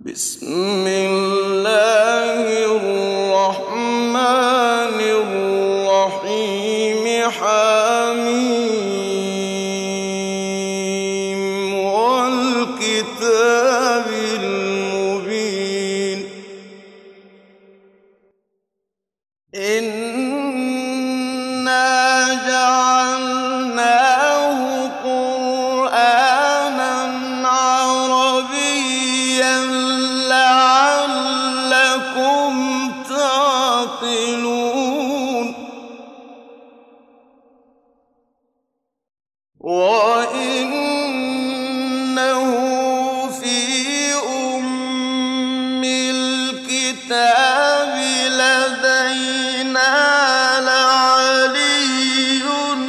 بسم الله الرحمن الرحيم حميم والكتاب المبين إنا جعلناه قرآنا عربيا لعلكم تعقلون وإنه في أم الكتاب لدينا لعلي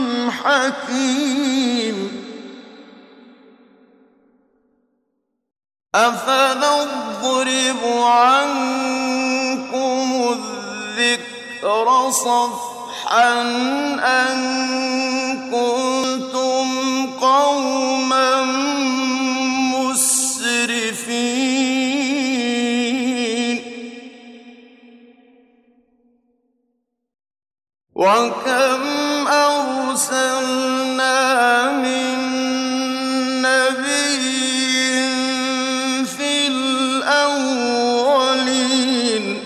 حكيم أفنضرب عنكم الذكر صفحا أن كنتم قوما مسرفين وكم أرسلنا من نبي في الأولين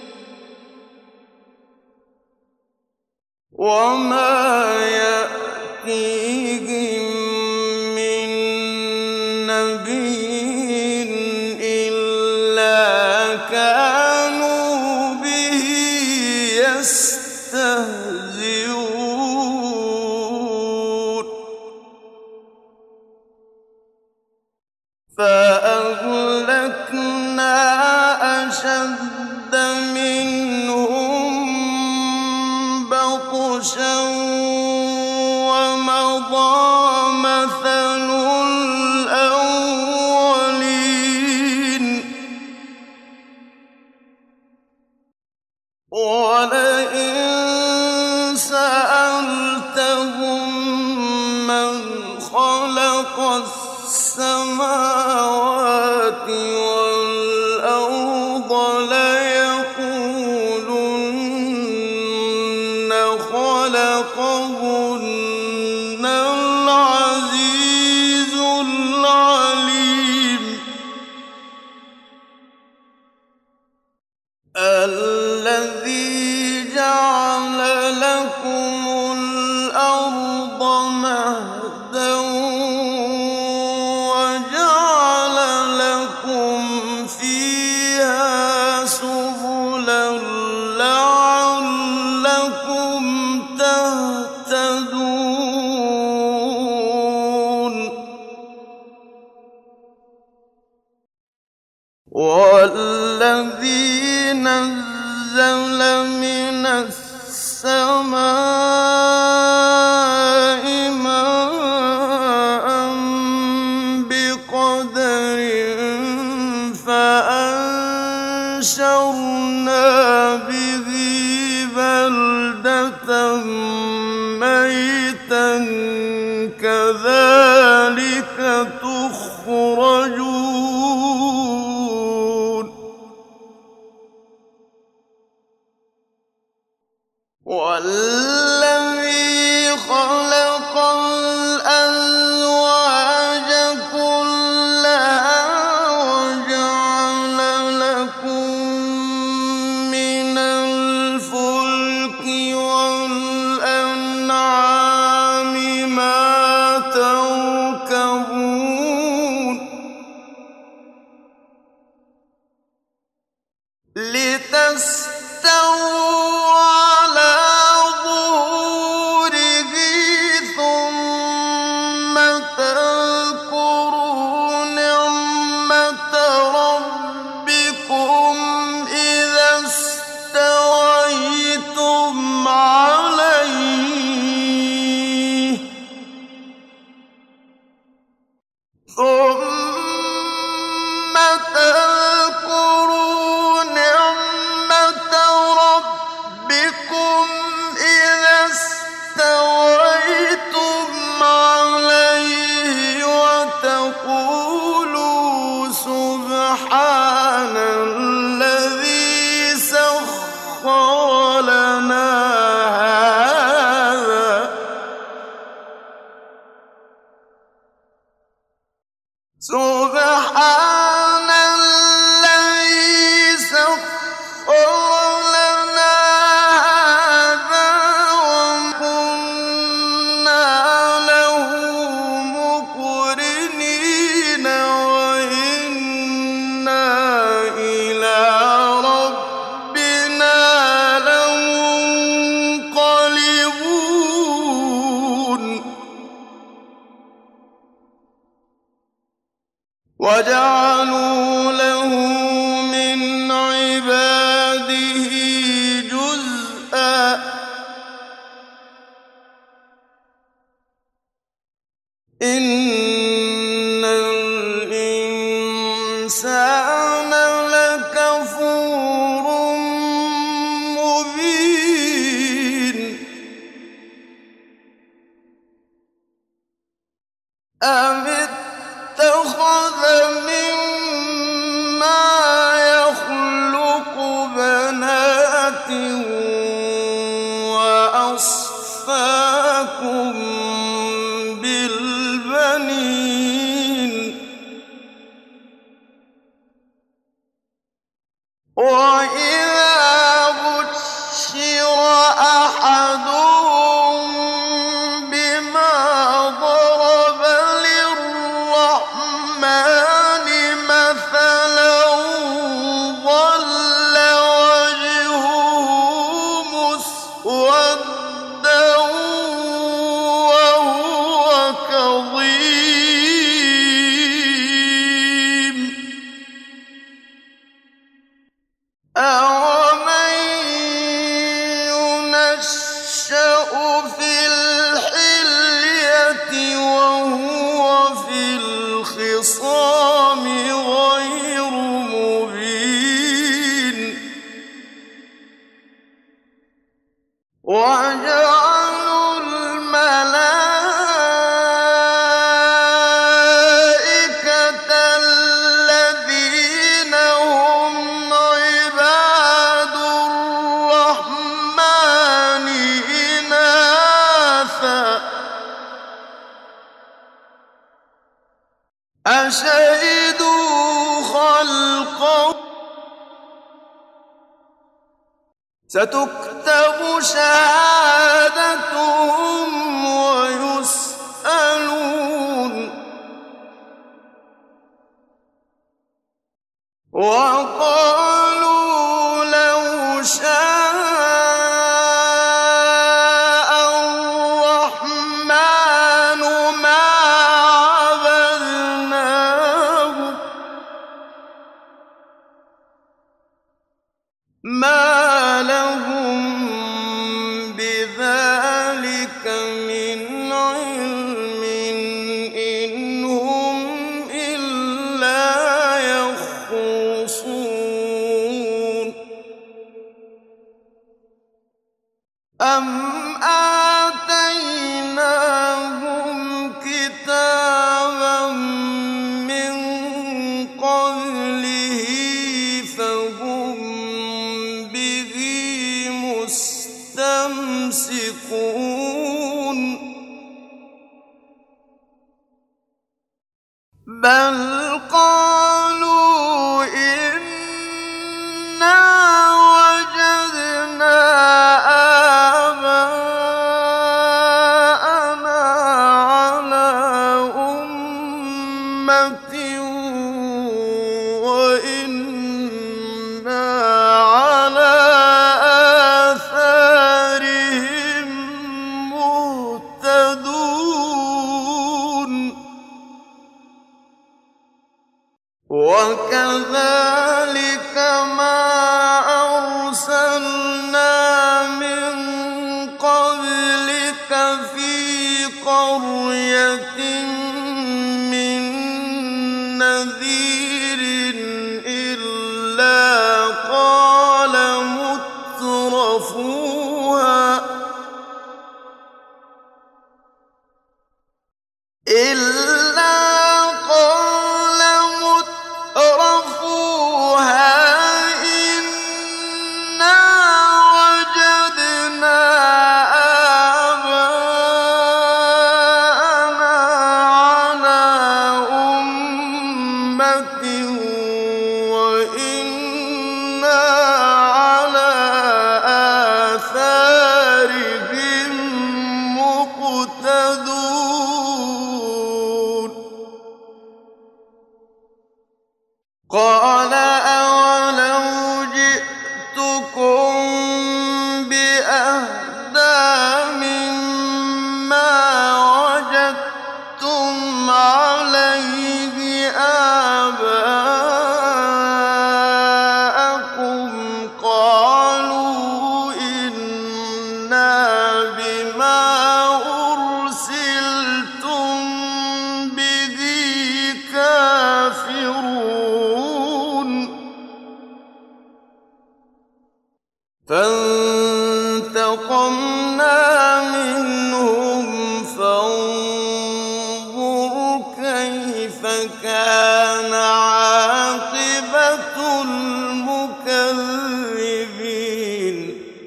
وما يأتيهم من نبي إلا كانوا به يستهزئون فأهلكنا أشد منهم بطشا ومضى مثل الأولين ولئن سألتهم من خلق السماوات والأرض ليقولن خلقهن العزيز العليم الذي جعل لكم الأرض مهدا وجعل لكم فيها سبلا لعلكم تهتدون والذي نزل من السماء ماء بقدر فأنشرنا به بلدة ميتا كذلك تخرجون والذي خلق الأزواج كلها وجعل لكم من الفلك والأنعام ما تركبون لتستووا على ظهره وَجَعَلُوا لَهُ مِنْ عِبَادِهِ جُزْءًا ۚ إِنَّ الْإِنسَانَ لَكَفُورٌ مُّبِينٌ أَمِ اتَّخَذَ مِمَّا يَخْلُقُ بَنَاتٍ وَأَصْفَاكُم بِالْبَنِينَ وَإِذَا بُشِّرَ أَحَدُهُم بِمَا ضَرَبَ لِلرَّحْمَٰنِ مَثَلًا ظَلَّ وَجْهُهُ مُسْوَدًّا وَهُوَ كَظِيمٌ أَوَمَن يُنَشَّأُ فِي الْحِلْيَةِ وَهُوَ فِي الْخِصَامِ غَيْرُ مُبِينٍ وَجَعَلُوا الْمَلَائِكَةَ الَّذِينَ هُمْ عِبَادُ الرَّحْمَٰنِ إِنَاثًا ۚ أَشَهِدُوا خَلْقَهُمْ ۚ سَتُكْتَبُ شَهَادَتُهُمْ وَيُسْأَلُونَ وَقَالُوا لَوْ شَاءَ الرَّحْمَٰنُ مَا عَبَدْنَاهُمْ ۗ مَا لَهُم بِذَٰلِكَ مِنْ عِلْمٍ ۖ إِنْ هُمْ إِلَّا يَخْرُصُونَ أَمْ آتَيْنَاهُمْ كِتَابًا مِّن قَبْلِهِ فَهُم بِهِ مُسْتَمْسِكُونَ بَلْ قَالُوا إِنَّا وَجَدْنَا آبَاءَنَا عَلَىٰ أُمَّةٍ وَإِنَّا عَلَىٰ آثَارِهِم مُّهْتَدُونَ وَكَذَٰلِكَ مَا أَرْسَلْنَا مِن قَبْلِكَ فِي قَرْيَةٍ مِّن نَّذِيرٍ إِلَّا قَالَ مُتْرَفُوهَا إِنَّا وَجَدْنَا آبَاءَنَا عَلَىٰ أُمَّةٍ وَإِنَّا عَلَىٰ آثَارِهِم مُّقْتَدُونَ قَالَ أَوَلَوْ جِئْتُكُم بِأَهْدَىٰ مِمَّا وَجَدتُّمْ عَلَيْهِ فانتقمنا منهم فانظر كيف كان عاقبة المكذبين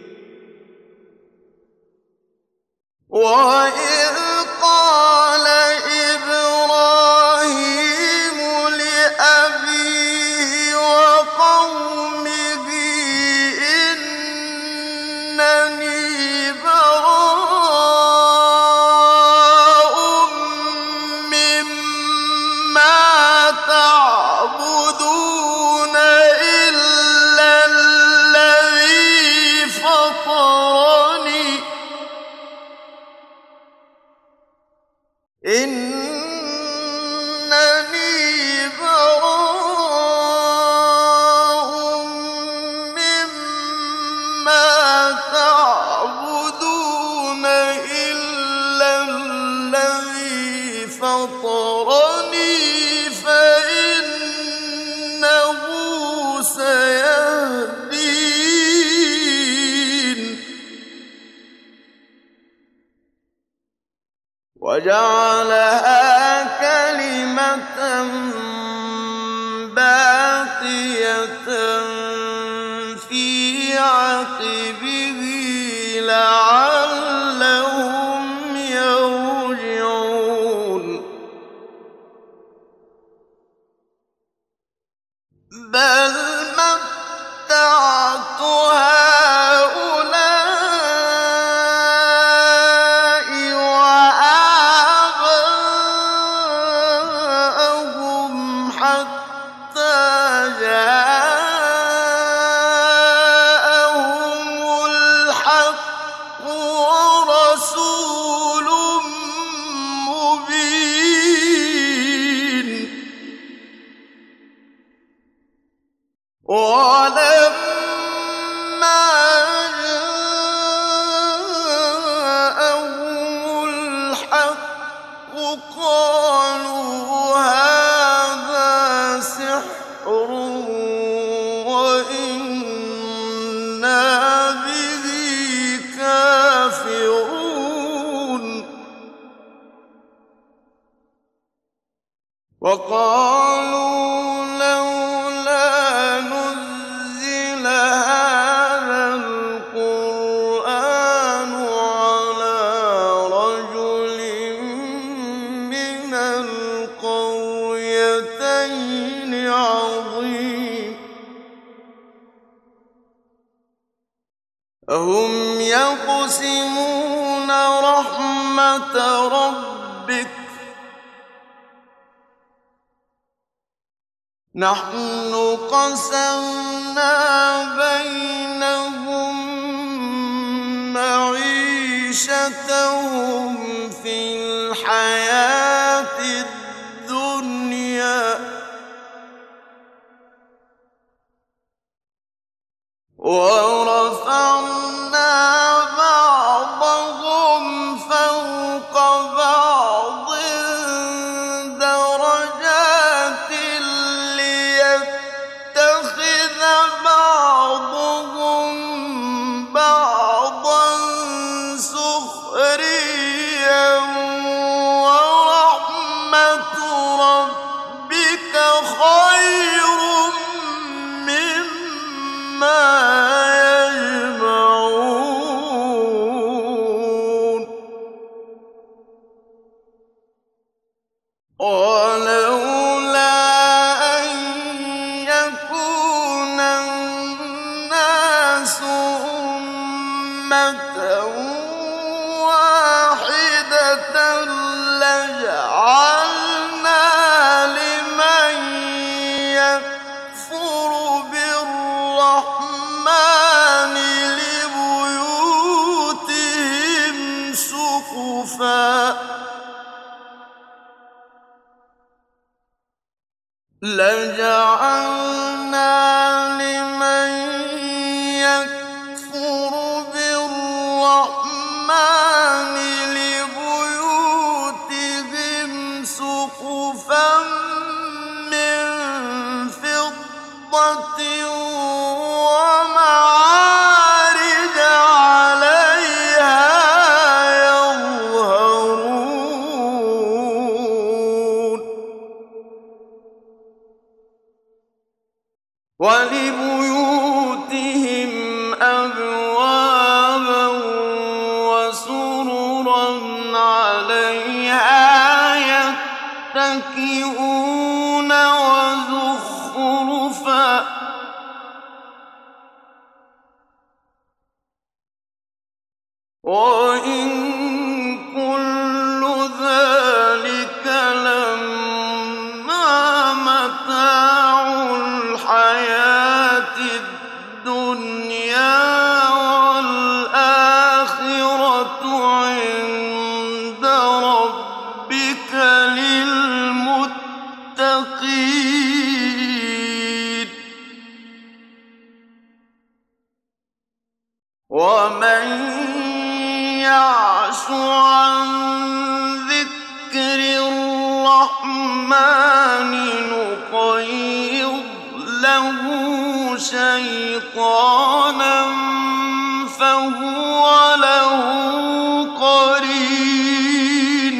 وإذ قال إبراهيم لأبيه وقومه إنني براء مما تعبدون إلا الذي فطرني إنني براء مما تعبدون إلا الذي فطرني فإنه سيهدين وجعلها كلمة باقية في عقبه لعلهم يرجعون بل متعت هؤلاء وآباءهم حتى جاءهم الحق ورسول مبين ولما جاءهم الحق قالوا هذا سحر وإنا به كافرون وقالوا لولا نزل هذا القرآن على رجل من القريتين عظيم أهم يقسمون رحمة ربك نحن قسمنا بينهم معيشتهم في الحياة الدنيا ورفعنا بعضهم فوق بعض درجات ليتخذ بعضهم بعضا سخريا ورحمة ربك خير مما يجمعون ولولا أن يكون الناس أمة واحدة لجعلنا لمن يكفر بالرحمن لبيوتهم سقفا لجعلنا لمن يكفر بالرحمن لبيوتهم سقفا من فضة ومعارج وَلِبُيُوتِهِمْ أَبْوَابًا وَسُرُرًا عَلَيْهَا يَتَّكِئُونَ وَزُخْرُفًا ۚ وَإِن كُلُّ ذَٰلِكَ لَمَّا مَتَاعُ الْحَيَاةِ الدُّنْيَا ۖ وَالْآخِرَةُ عِندَ رَبِّكَ لِلْمُتَّقِينَ ۗ وَمَن يَعْشُ عَن ذِكْرِ الرَّحْمَٰنِ نُقَيِّضْ لَهُ شَيْطَانًا فَهُوَ لَهُ قَرِينٌ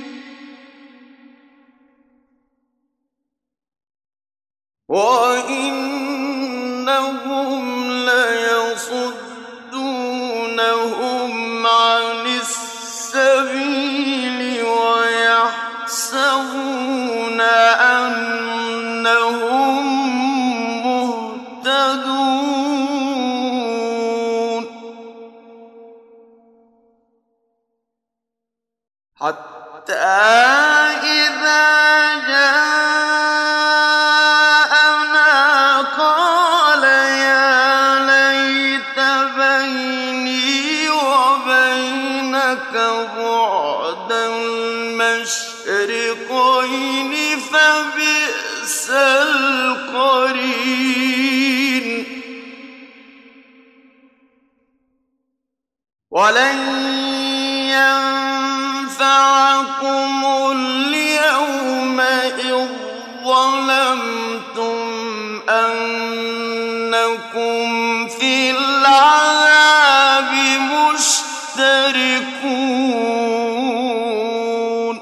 وَإِنَّهُمْ لَيَصُدُّونَهُمْ عَنِ السَّبِيلِ وَيَحْسَبُونَ أَنَّهُم مُّهْتَدُونَ حَتَّىٰ إِذَا جَاءَنَا قَالَ يَا لَيْتَ بَيْنِي وَبَيْنَكَ بُعْدَ الْمَشْرِقَيْنِ فَبِئْسَ الْقَرِينُ وَلَن يَنفَعَكُمُ الْيَوْمَ إِذ ظَّلَمْتُمْ أَنَّكُمْ فِي الْعَذَابِ مُشْتَرِكُونَ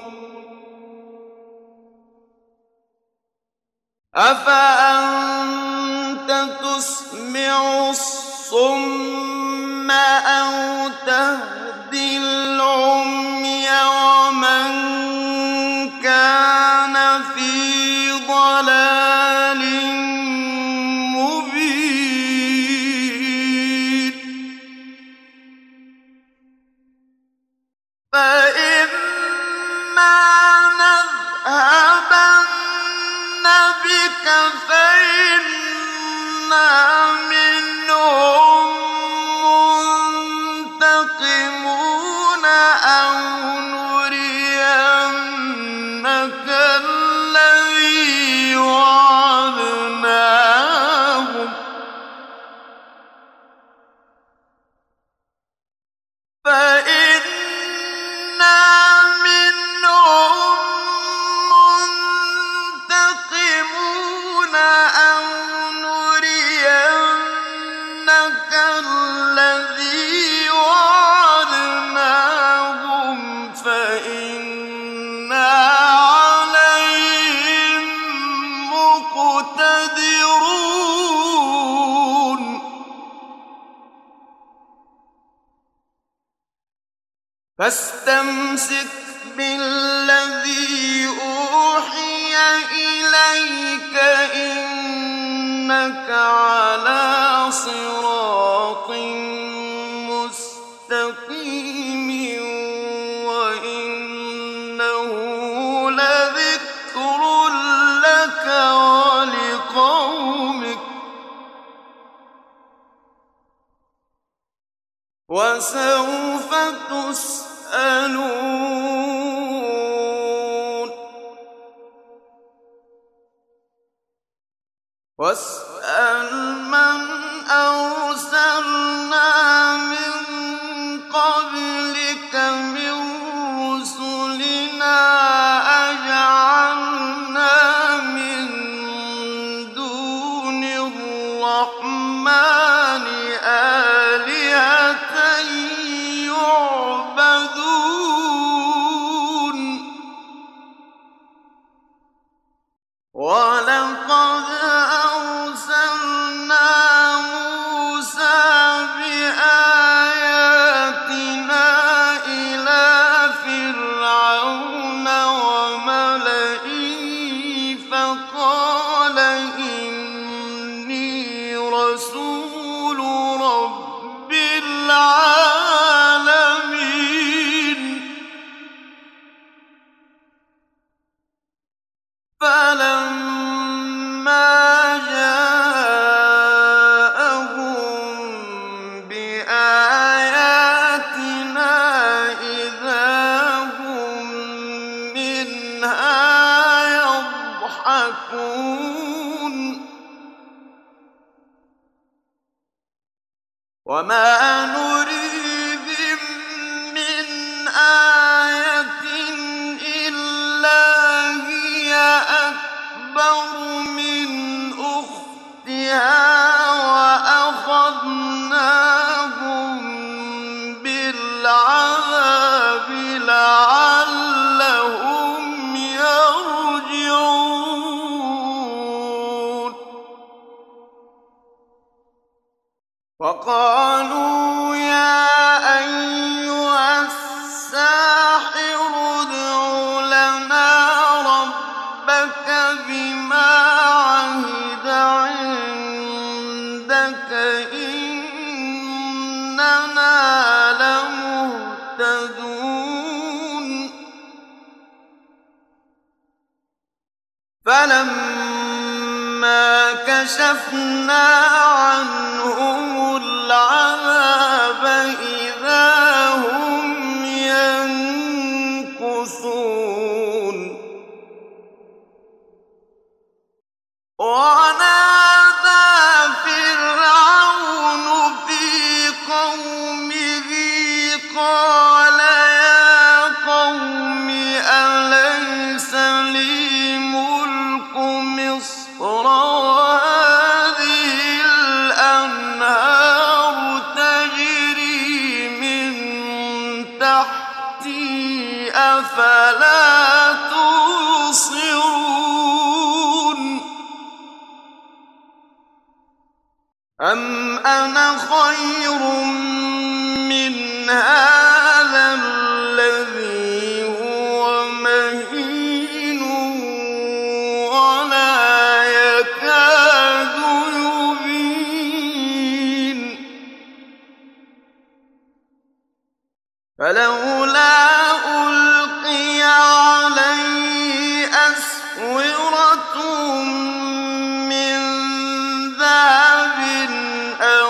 أَفَأَنتَ تُسْمِعُ الصُّمَّ أَوْ تَهْدِي الْعُمْيَ وَمَن كَانَ فِي ضَلَالٍ مُّبِينٍ فَإِمَّا نَذْهَبَنَّ بِكَ فَإِنَّا مِنْهُم مُّنتَقِمُونَ أَوْ نُرِيَنَّكَ الَّذِي وَعَدْنَاهُمْ فَإِنَّا مِنْهُم مُّنتَقِمُونَ أَوْ نُرِيَنَّكَ الَّذِي وَعَدْنَاهُمْ فَإِنَّا عَلَيْهِم مُّقْتَدِرُونَ فَاسْتَمْسِكْ بِالَّذِي أُوحِيَ إِلَيْكَ ۖ إِنَّكَ عَلَىٰ صِرَاطٍ مُّسْتَقِيمٍ وَإِنَّهُ لَذِكْرٌ لَّكَ وَلِقَوْمِكَ وَسَوْفَ تُسْأَلُونَ وَاسْأَلْ مَنْ أَرْسَلْنَا مِن قَبْلِكَ مِن رُّسُلِنَا أَجَعَلْنَا مِن دُونِ الرَّحْمَٰنِ آلِهَةً يُعْبَدُونَ وَلَقَدْ أَرْسَلْنَا رَسُولُ رَبِّ الْعَالَمِينَ فَلَمَّا جَاءَهُم بِآيَاتِنَا إِذَا هُم مِّنْهَا يَضْحَكُونَ وَمَا نُرِيهِم مِّنْ آيَةٍ إِلَّا هِيَ أَكْبَرُ مِنْ أُخْتِهَا وَأَخَذْنَاهُم بِالْعَذَابِ لَعَلَّهُمْ يَرْجِعُونَ وَقَالُوا يَا أَيُّهَ السَّاحِرُ ادْعُ لَنَا رَبَّكَ بِمَا عَهِدَ عِندَكَ إِنَّنَا لَمُهْتَدُونَ فَلَمَّا كَشَفْنَا عَنْهُمُ الْعَذَابَ إِذَا هُمْ يَنكُثُونَ وَنَادَىٰ فِرْعَوْنُ فِي قَوْمِهِ قَالَ يَا قَوْمِ أَلَيْسَ لِي مُلْكُ مِصْرَ وَهَٰذِهِ الْأَنْهَارُ تَجْرِي مِن تَحْتِي ۖ أَفَلَا تُبْصِرُونَ أَمْ أَنَا خَيْرٌ مِّنْ هَٰذَا الَّذِي هُوَ مَهِينٌ وَلَا يَكَادُ يُبِينُ فَلَوْلَا أُلْقِيَ عَلَيْهِ أَسْوِرَةٌ مِّن ذَهَبٍ أَوْ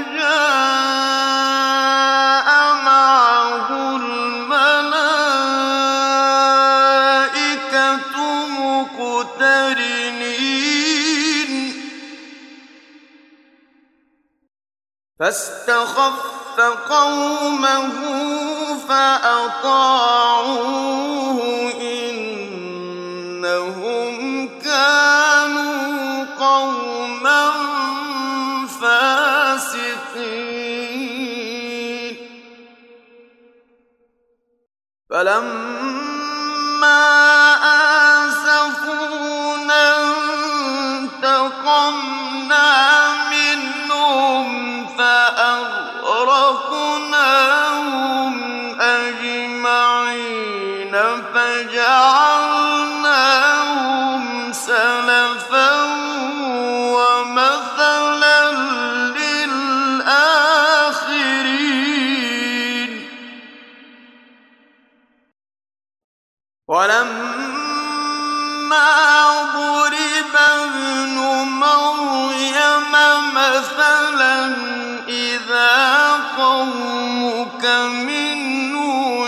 جَاءَ مَعَهُ الْمَلَائِكَةُ مُقْتَرِنِينَ فَاسْتَخَفَّ قَوْمَهُ فَأَطَاعُوهُ إِنَّهُمْ كَانُوا قَوْمًا فَاسِقِينَ فَلَمَّا آسَفُونَا انتَقَمْنَا مِنْهُمْ فَأَغْرَقْنَاهُمْ أَجْمَعِينَ فَجَعَلْنَاهُمْ سَلَفًا وَمَثَلًا لِّلْآخِرِينَ وَلَمَّا ضُرِبَ ابْنُ مَرْيَمَ مَثَلًا إِذَا قَوْمُكَ مِنْهُ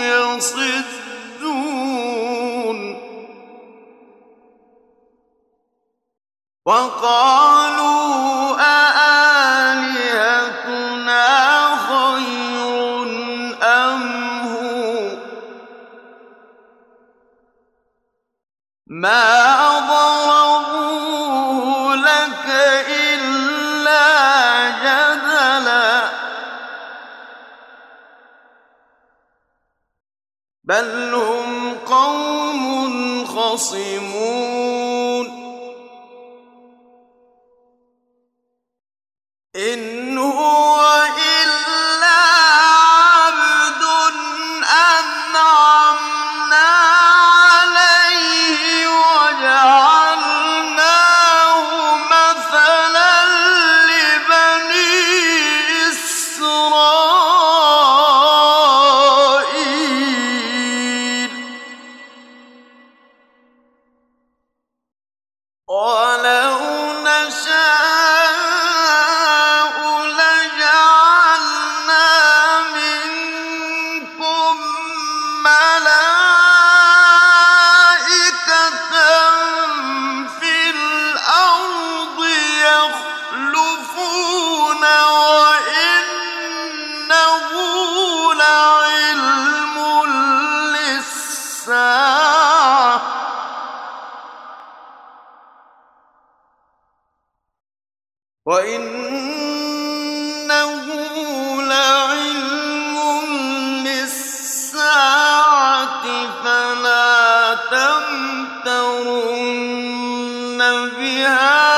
يَصِدُّونَ وَقَالُوا أَآلِهَتُنَا خَيْرٌ أَمْ هُوَ مَا ضَرَبُوهُ لَكَ إِلَّا جَدَلًا بَلْ هُمْ قَوْمٌ خَصِمُونَ إِنْ هُوَ إِلَّا عَبْدٌ أَنْعَمْنَا عَلَيْهِ وَجَعَلْنَاهُ مَثَلًا لِّبَنِي وَإِنَّهُ لَعِلْمٌ لِّلسَّاعَةِ فَلَا تَمْتَرُنَّ بِهَا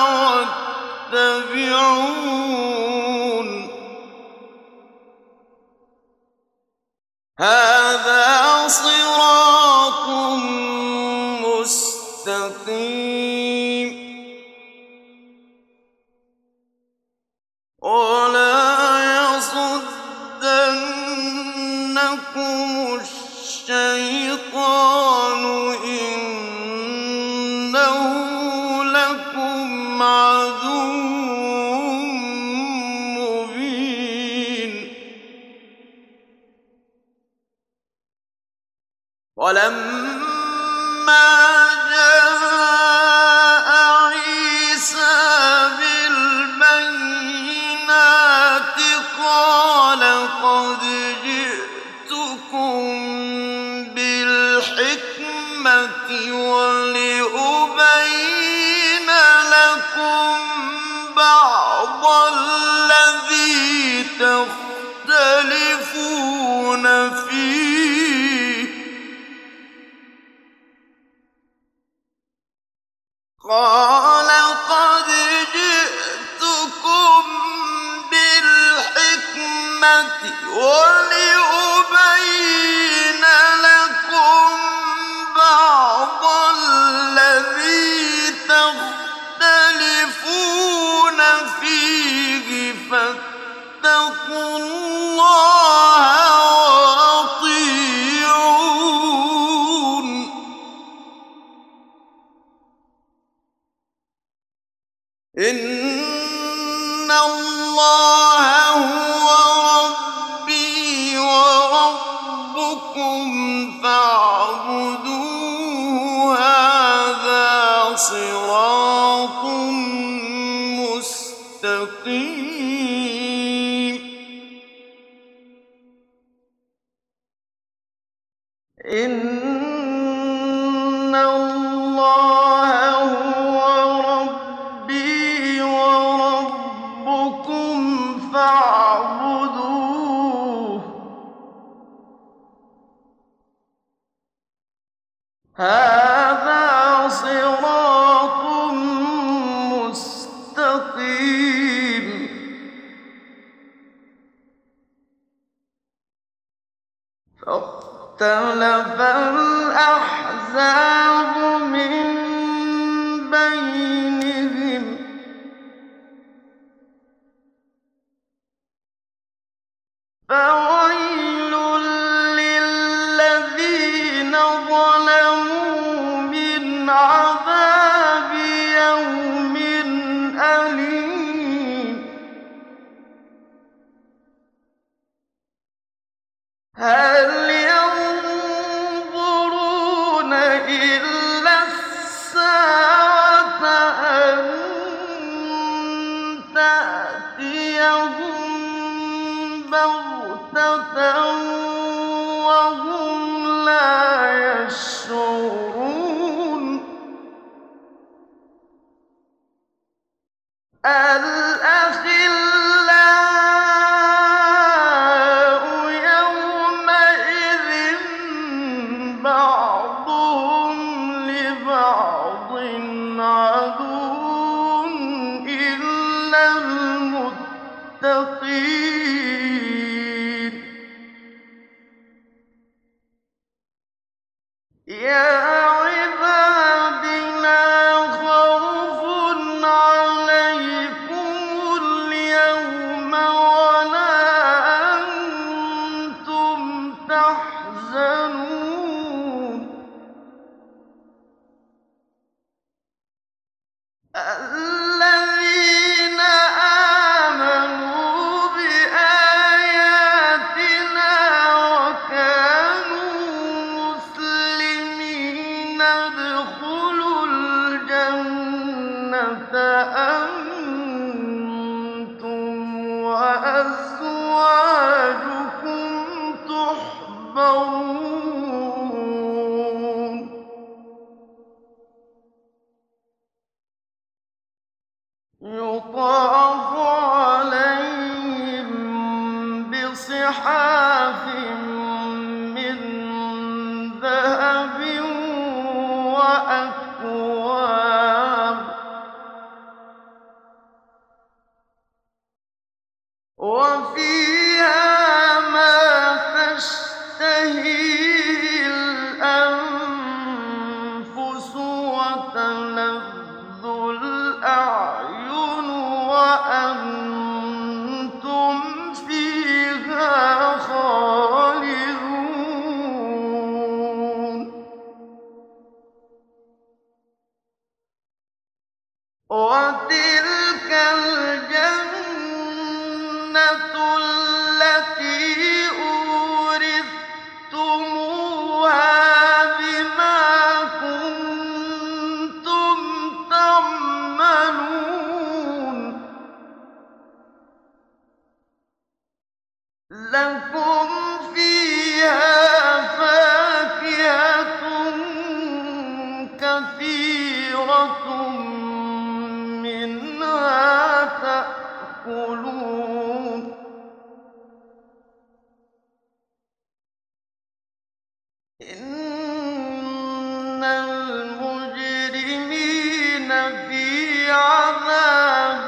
وَاتَّبِعُونِ ۚ هَٰذَا صِرَاطٌ مُّسْتَقِيمٌ. وَلَا يَصُدَّنَّكُمُ الشَّيْطَانُ ۖ إِنَّهُ لَكُمْ عَدُوٌّ مُّبِينٌ. وَلَمَّا جَاءَ عِيسَىٰ بِالْبَيِّنَاتِ قَالَ قَدْ جِئْتُكُم بِالْحِكْمَةِ وَلِأُبَيِّنَ لَكُم بَعْضَ الَّذِي تَخْتَلِفُونَ فِيهِ ۖ قَالَ قَدْ جِئْتُكُم بِالْحِكْمَةِ وَلِأُبَيِّنَ لَكُم بَعْضَ الَّذِي تَخْتَلِفُونَ فِيهِ ۖ فَاتَّقُوا اللَّهَ وَأَطِيعُونِ ۚ إِنَّ اللَّهَ هُوَ رَبِّي وَرَبُّكُمْ فَاعْبُدُوهُ ۚ هَٰذَا صِرَاطٌ مُّسْتَقِيمٌ. إِنَّ اللَّهَ هُوَ رَبِّي وَرَبُّكُمْ فَاعْبُدُوهُ ۚ هَٰذَا صِرَاطٌ مُّسْتَقِيمٌ. فَاخْتَلَفَ الْأَحْزَابُ مِن بَيْنِهِمْ ۖ فَوَيْلٌ لِّلَّذِينَ ظَلَمُوا مِنْ عَذَابِ يَوْمٍ أَلِيمٍ. هَلْ يَنظُرُونَ إِلَّا السَّاعَةَ أَن تَأْتِيَهُم بَغْتَةً وَهُمْ لَا يَشْعُرُونَ. الْأَخِلَّاءُ يَوْمَئِذٍ بَعْضُهُمْ لِبَعْضٍ عَدُوٌّ إِلَّا الْمُتَّقِينَ. يَا عِبَادِ لَا خَوْفٌ عَلَيْكُمُ الْيَوْمَ وَلَا أَنتُمْ تَحْزَنُونَ. الَّذِينَ آمَنُوا بِآيَاتِنَا وَكَانُوا مُسْلِمِينَ ادْخُلُوا الْجَنَّةَ أَنتُمْ وَأَزْوَاجُكُمْ تُحْبَرُونَ. يُطَافُ عَلَيْهِم بِصِحَافٍ مِّن ذَهَبٍ وَأَكْوَابٍ ۖ وَفِيهَا مَا تَشْتَهِيهِ الْأَنفُسُ وَتَلَذُّ الْأَعْيُنُ وَأَنتُمْ فِيهَا خَالِدُونَ وَتِلْكَ الْجَنَّةُ الَّتِي أُورِثْتُمُوهَا بِمَا كُنتُمْ تَعْمَلُونَ ۖ لَكُمْ فِيهَا فَاكِهَةٌ كَثِيرَةٌ مِّنْهَا تَأْكُلُونَ إِنَّ الْمُجْرِمِينَ فِي عَذَابِ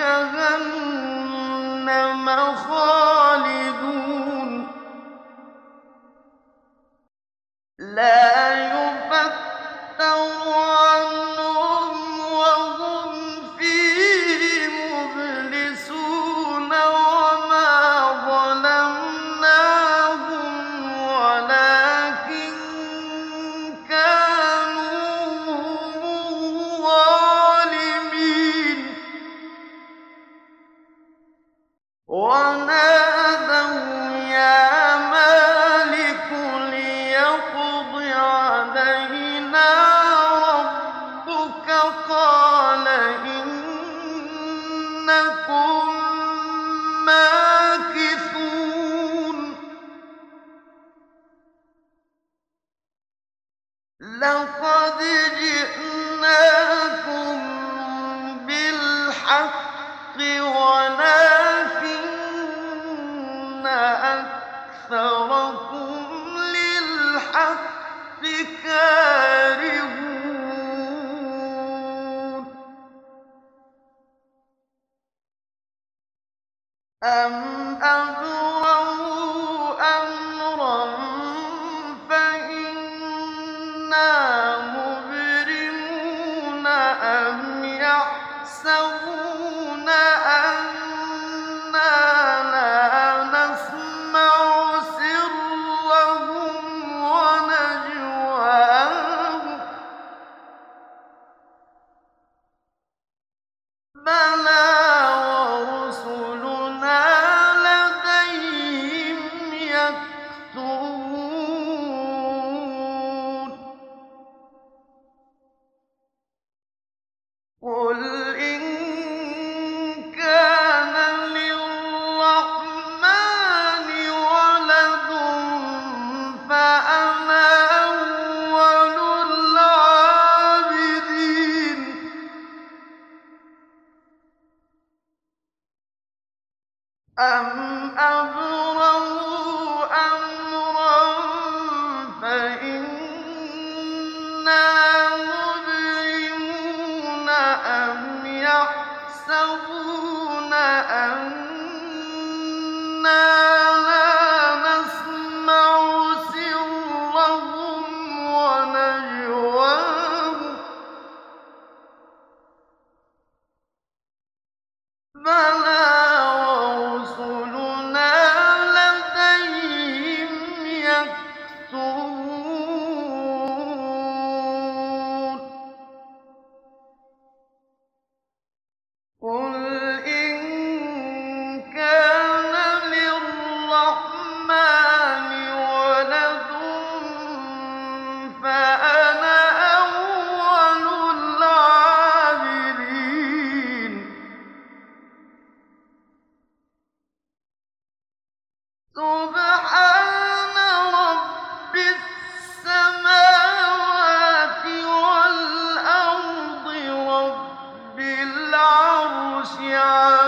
جَهَنَّمَ خَالِدُونَ لَا يُفَتَّرُ عَنْهُمْ وَهُمْ فِيهِ مُبْلِسُونَ وَمَا ظَلَمْنَاهُمْ وَلَٰكِن كَانُوا هُمُ الظَّالِمِينَ وَنَادَوْا يَا مَالِكُ لِيَقْضِ عَلَيْنَا رَبُّكَ ۖ قَالَ إِنَّكُم مَّاكِثُونَ لَقَدْ جِئْنَاكُم بِالْحَقِّ وَلَٰكِنَّ أَكْثَرَكُمْ لِلْحَقِّ كَارِهُونَ أَمْ أَبْرَمُوا أَمْرًا فَإِنَّا مُبْرِمُونَ أَمْ يَحْسَبُونَ أَنَّا لَا نَسْمَعُ سِرَّهُمْ وَنَجْوَاهُم ۚ بَلَىٰ وَرُسُلُنَا لَدَيْهِمْ يَكْتُبُونَ قُلْ إِن كَانَ لِلرَّحْمَٰنِ وَلَدٌ فَأَنَا أَوَّلُ الْعَابِدِينَ أَمْ أَبْرَمُوا أَمْرًا فَإِنَّا مُبْرِمُونَ أَمْ يَحْسَبُونَ أَنَّا لَا نَسْمَعُ سِرَّهُمْ وَنَجْوَاهُم ۚ بَلَىٰ وَرُسُلُنَا لَدَيْهِمْ يَكْتُبُونَ قُلْ إِن كَانَ لِلرَّحْمَٰنِ وَلَدٌ فَأَنَا أَوَّلُ الْعَابِدِينَ سُبْحَانَ رَبِّ السَّمَاوَاتِ وَالْأَرْضِ رَبِّ الْعَرْشِ عَامٍ